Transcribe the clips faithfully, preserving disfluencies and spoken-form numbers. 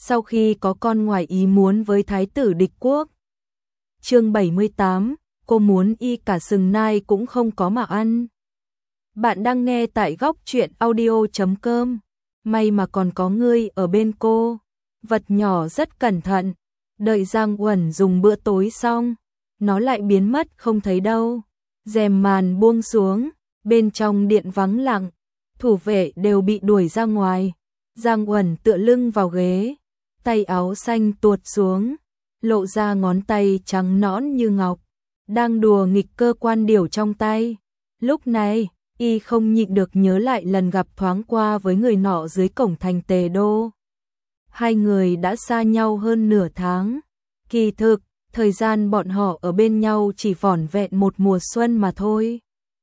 sau khi có con ngoài ý muốn với thái tử địch quốc. Chương bảy mươi tám, cô muốn y cả sừng nai cũng không có mà ăn. Bạn đang nghe tại góc truyện audio chấm com. May mà còn có ngươi ở bên cô. Vật nhỏ rất cẩn thận. Đợi Giang Uẩn dùng bữa tối xong, nó lại biến mất không thấy đâu. Rèm màn buông xuống, bên trong điện vắng lặng, thủ vệ đều bị đuổi ra ngoài. Giang Uẩn tựa lưng vào ghế, tay áo xanh tuột xuống, lộ ra ngón tay trắng nõn như ngọc, đang đùa nghịch cơ quan điểu trong tay. Lúc này, y không nhịn được nhớ lại lần gặp thoáng qua với người nọ dưới cổng thành Tề Đô. Hai người đã xa nhau hơn nửa tháng. Kỳ thực, thời gian bọn họ ở bên nhau chỉ vỏn vẹn một mùa xuân mà thôi.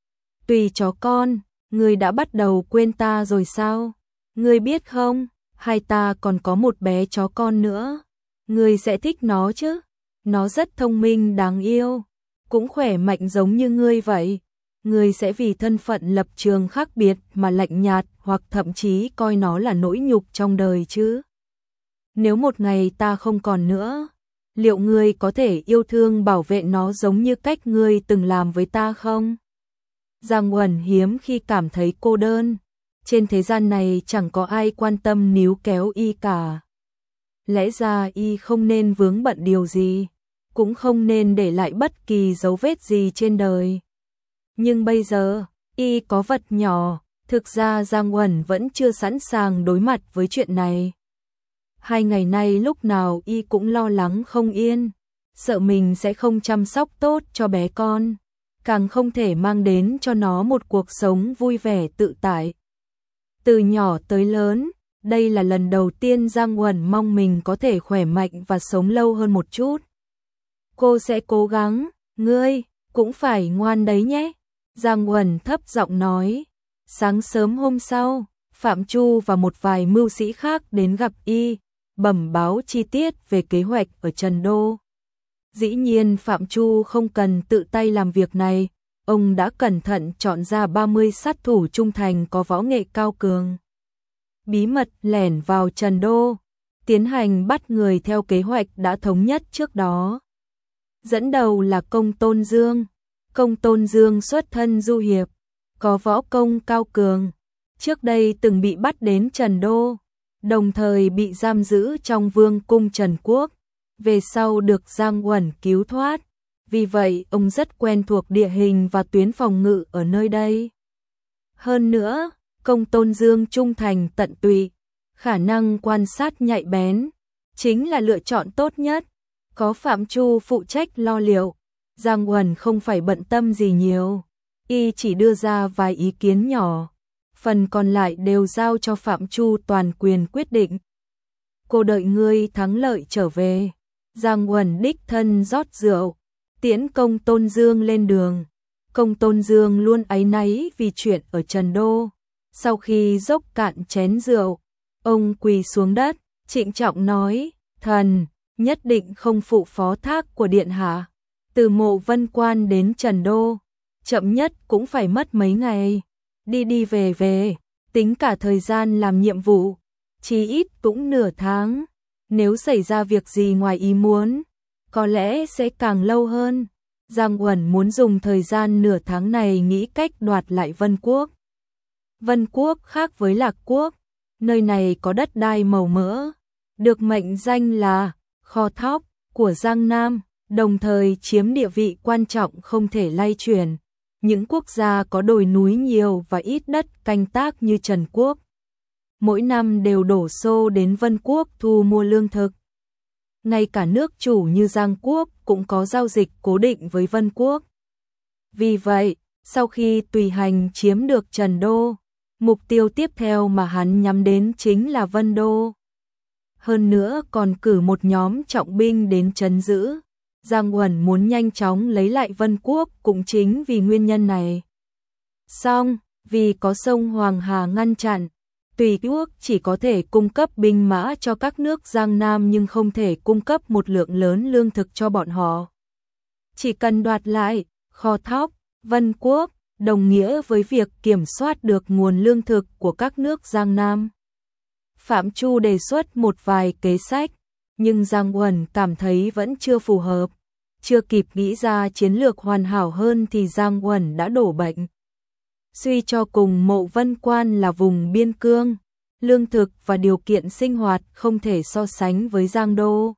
Tùy chó con, ngươi đã bắt đầu quên ta rồi sao? Ngươi biết không, hai ta còn có một bé chó con nữa. Ngươi sẽ thích nó chứ? Nó rất thông minh đáng yêu, cũng khỏe mạnh giống như ngươi vậy. Ngươi sẽ vì thân phận lập trường khác biệt mà lạnh nhạt hoặc thậm chí coi nó là nỗi nhục trong đời chứ? Nếu một ngày ta không còn nữa, liệu ngươi có thể yêu thương bảo vệ nó giống như cách ngươi từng làm với ta không? Giang Uẩn hiếm khi cảm thấy cô đơn. Trên thế gian này chẳng có ai quan tâm níu kéo y cả. Lẽ ra y không nên vướng bận điều gì, cũng không nên để lại bất kỳ dấu vết gì trên đời. Nhưng bây giờ, y có vật nhỏ, thực ra Giang Uẩn vẫn chưa sẵn sàng đối mặt với chuyện này. Hai ngày nay lúc nào y cũng lo lắng không yên, sợ mình sẽ không chăm sóc tốt cho bé con, càng không thể mang đến cho nó một cuộc sống vui vẻ tự tại. Từ nhỏ tới lớn, đây là lần đầu tiên Giang Uẩn mong mình có thể khỏe mạnh và sống lâu hơn một chút. Cô sẽ cố gắng, ngươi cũng phải ngoan đấy nhé. Giang Uẩn thấp giọng nói. Sáng sớm hôm sau, Phạm Chu và một vài mưu sĩ khác đến gặp y, bẩm báo chi tiết về kế hoạch ở Trần Đô. Dĩ nhiên Phạm Chu không cần tự tay làm việc này, ông đã cẩn thận chọn ra ba mươi sát thủ trung thành có võ nghệ cao cường. Bí mật lẻn vào Trần Đô, tiến hành bắt người theo kế hoạch đã thống nhất trước đó. Dẫn đầu là Công Tôn Dương. Công Tôn Dương xuất thân du hiệp, có võ công cao cường, trước đây từng bị bắt đến Trần Đô, đồng thời bị giam giữ trong vương cung Trần Quốc, về sau được Giang Uẩn cứu thoát, vì vậy ông rất quen thuộc địa hình và tuyến phòng ngự ở nơi đây. Hơn nữa, Công Tôn Dương trung thành tận tụy, khả năng quan sát nhạy bén, chính là lựa chọn tốt nhất. Có Phạm Chu phụ trách lo liệu, Giang Uẩn không phải bận tâm gì nhiều, y chỉ đưa ra vài ý kiến nhỏ, phần còn lại đều giao cho Phạm Chu toàn quyền quyết định. Cô đợi ngươi thắng lợi trở về. Giang Uẩn đích thân rót rượu, tiễn Công Tôn Dương lên đường. Công Tôn Dương luôn áy náy vì chuyện ở Trần Đô. Sau khi dốc cạn chén rượu, ông quỳ xuống đất, trịnh trọng nói, thần, nhất định không phụ phó thác của điện hạ. Từ Mộ Vân Quan đến Trần Đô, chậm nhất cũng phải mất mấy ngày. Đi đi về về, tính cả thời gian làm nhiệm vụ, chí ít cũng nửa tháng. Nếu xảy ra việc gì ngoài ý muốn, có lẽ sẽ càng lâu hơn. Giang Uẩn muốn dùng thời gian nửa tháng này nghĩ cách đoạt lại Vân Quốc. Vân Quốc khác với Lạc Quốc, nơi này có đất đai màu mỡ, được mệnh danh là kho thóc của Giang Nam, đồng thời chiếm địa vị quan trọng không thể lay chuyển. Những quốc gia có đồi núi nhiều và ít đất canh tác như Trần Quốc, mỗi năm đều đổ xô đến Vân Quốc thu mua lương thực. Ngay cả nước chủ như Giang Quốc cũng có giao dịch cố định với Vân Quốc. Vì vậy, sau khi Tùy Hành chiếm được Trần Đô, mục tiêu tiếp theo mà hắn nhắm đến chính là Vân Đô. Hơn nữa còn cử một nhóm trọng binh đến trấn giữ. Giang Uẩn muốn nhanh chóng lấy lại Vân Quốc cũng chính vì nguyên nhân này. Song, vì có sông Hoàng Hà ngăn chặn, Tùy Quốc chỉ có thể cung cấp binh mã cho các nước Giang Nam nhưng không thể cung cấp một lượng lớn lương thực cho bọn họ. Chỉ cần đoạt lại kho thóc Vân Quốc, đồng nghĩa với việc kiểm soát được nguồn lương thực của các nước Giang Nam. Phạm Chu đề xuất một vài kế sách, nhưng Giang Uẩn cảm thấy vẫn chưa phù hợp. Chưa kịp nghĩ ra chiến lược hoàn hảo hơn thì Giang Uẩn đã đổ bệnh. Suy cho cùng Mộ Vân Quan là vùng biên cương, lương thực và điều kiện sinh hoạt không thể so sánh với Giang Đô.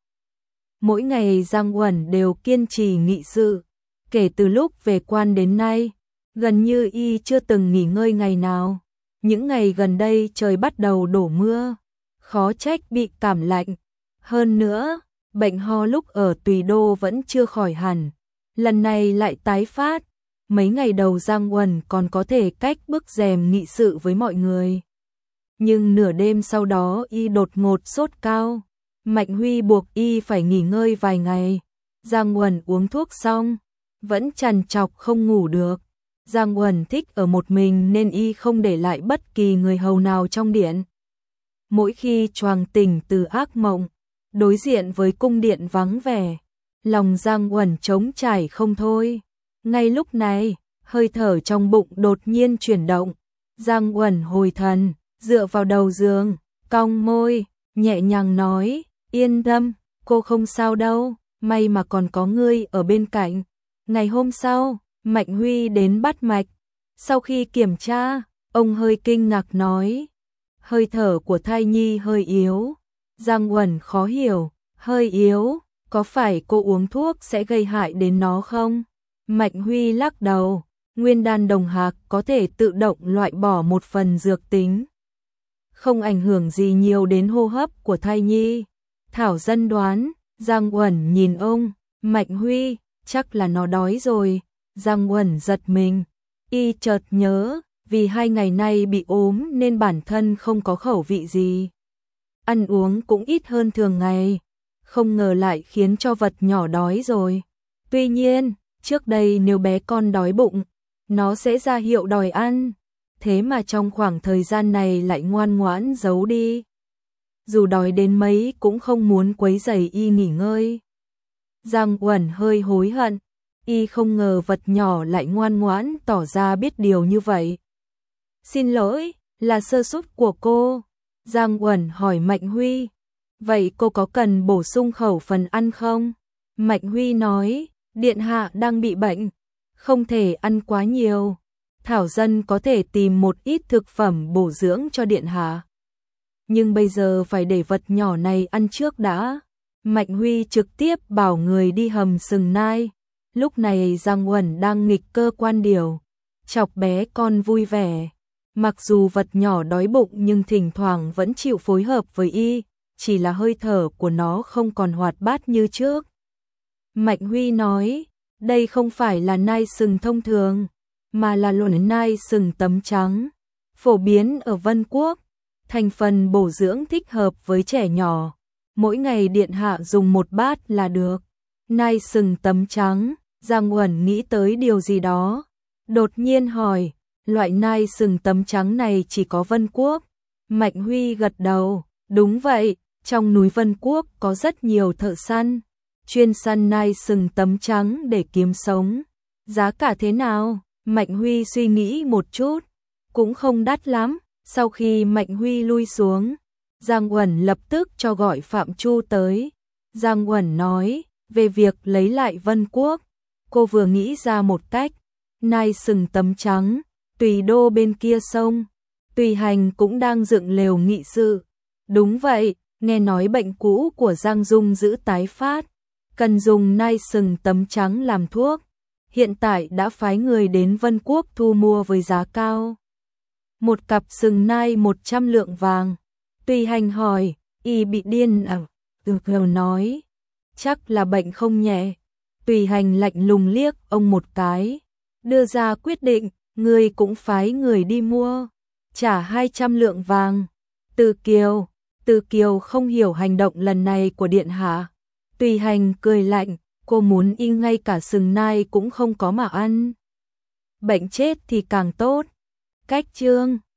Mỗi ngày Giang Uẩn đều kiên trì nghị sự, kể từ lúc về quan đến nay, gần như y chưa từng nghỉ ngơi ngày nào. Những ngày gần đây trời bắt đầu đổ mưa, khó trách bị cảm lạnh. Hơn nữa, bệnh ho lúc ở Tùy Đô vẫn chưa khỏi hẳn, lần này lại tái phát. Mấy ngày đầu Giang Uẩn còn có thể cách bức rèm nghị sự với mọi người. Nhưng nửa đêm sau đó y đột ngột sốt cao, Mạnh Huy buộc y phải nghỉ ngơi vài ngày. Giang Uẩn uống thuốc xong, vẫn trằn trọc không ngủ được. Giang Uẩn thích ở một mình nên y không để lại bất kỳ người hầu nào trong điện. Mỗi khi choàng tỉnh từ ác mộng, đối diện với cung điện vắng vẻ, lòng Giang Uẩn trống trải không thôi. Ngay lúc này, hơi thở trong bụng đột nhiên chuyển động. Giang Uẩn hồi thần, dựa vào đầu giường, cong môi, nhẹ nhàng nói, yên tâm, cô không sao đâu, may mà còn có ngươi ở bên cạnh. Ngày hôm sau, Mạnh Huy đến bắt mạch. Sau khi kiểm tra, ông hơi kinh ngạc nói, hơi thở của thai nhi hơi yếu. Giang Uẩn khó hiểu, hơi yếu, có phải cô uống thuốc sẽ gây hại đến nó không? Mạnh Huy lắc đầu, nguyên đan đồng hạc có thể tự động loại bỏ một phần dược tính, không ảnh hưởng gì nhiều đến hô hấp của thai nhi. Thảo Dân đoán. Giang Uẩn nhìn ông, Mạnh Huy, chắc là nó đói rồi. Giang Uẩn giật mình, y chợt nhớ, vì hai ngày nay bị ốm nên bản thân không có khẩu vị gì. Ăn uống cũng ít hơn thường ngày, không ngờ lại khiến cho vật nhỏ đói rồi. Tuy nhiên, trước đây nếu bé con đói bụng, nó sẽ ra hiệu đòi ăn, thế mà trong khoảng thời gian này lại ngoan ngoãn giấu đi. Dù đói đến mấy cũng không muốn quấy rầy y nghỉ ngơi. Giang Uẩn hơi hối hận, y không ngờ vật nhỏ lại ngoan ngoãn tỏ ra biết điều như vậy. Xin lỗi, là sơ suất của cô. Giang Uẩn hỏi Mạnh Huy, vậy cô có cần bổ sung khẩu phần ăn không? Mạnh Huy nói, điện hạ đang bị bệnh, không thể ăn quá nhiều. Thảo Dân có thể tìm một ít thực phẩm bổ dưỡng cho điện hạ, nhưng bây giờ phải để vật nhỏ này ăn trước đã. Mạnh Huy trực tiếp bảo người đi hầm sừng nai. Lúc này Giang Uẩn đang nghịch cơ quan điều, chọc bé con vui vẻ. Mặc dù vật nhỏ đói bụng nhưng thỉnh thoảng vẫn chịu phối hợp với y, chỉ là hơi thở của nó không còn hoạt bát như trước. Mạnh Huy nói, đây không phải là nai sừng thông thường, mà là luận nai sừng tấm trắng, phổ biến ở Vân Quốc, thành phần bổ dưỡng thích hợp với trẻ nhỏ. Mỗi ngày điện hạ dùng một bát là được. Nai sừng tấm trắng, Giang Uẩn nghĩ tới điều gì đó, đột nhiên hỏi, loại nai sừng tấm trắng này chỉ có Vân Quốc? Mạnh Huy gật đầu, đúng vậy, trong núi Vân Quốc có rất nhiều thợ săn, chuyên săn nai sừng tấm trắng để kiếm sống. Giá cả thế nào? Mạnh Huy suy nghĩ một chút, cũng không đắt lắm. Sau khi Mạnh Huy lui xuống, Giang Uẩn lập tức cho gọi Phạm Chu tới. Giang Uẩn nói, về việc lấy lại Vân Quốc, cô vừa nghĩ ra một cách. Nai sừng tấm trắng, Tùy Đô bên kia sông, Tùy Hành cũng đang dựng lều nghị sự. Đúng vậy, nghe nói bệnh cũ của Giang Dung giữ tái phát, cần dùng nai sừng tấm trắng làm thuốc. Hiện tại đã phái người đến Vân Quốc thu mua với giá cao. Một cặp sừng nai một trăm lượng vàng. Tùy Hành hỏi, y bị điên à? Từ Kiều nói, chắc là bệnh không nhẹ. Tùy Hành lạnh lùng liếc ông một cái, đưa ra quyết định, người cũng phái người đi mua, trả hai trăm lượng vàng. Từ Kiều, Từ Kiều không hiểu hành động lần này của điện hạ. Tùy Hành cười lạnh, cô muốn y ngay cả sừng nai cũng không có mà ăn. Bệnh chết thì càng tốt. Cách chương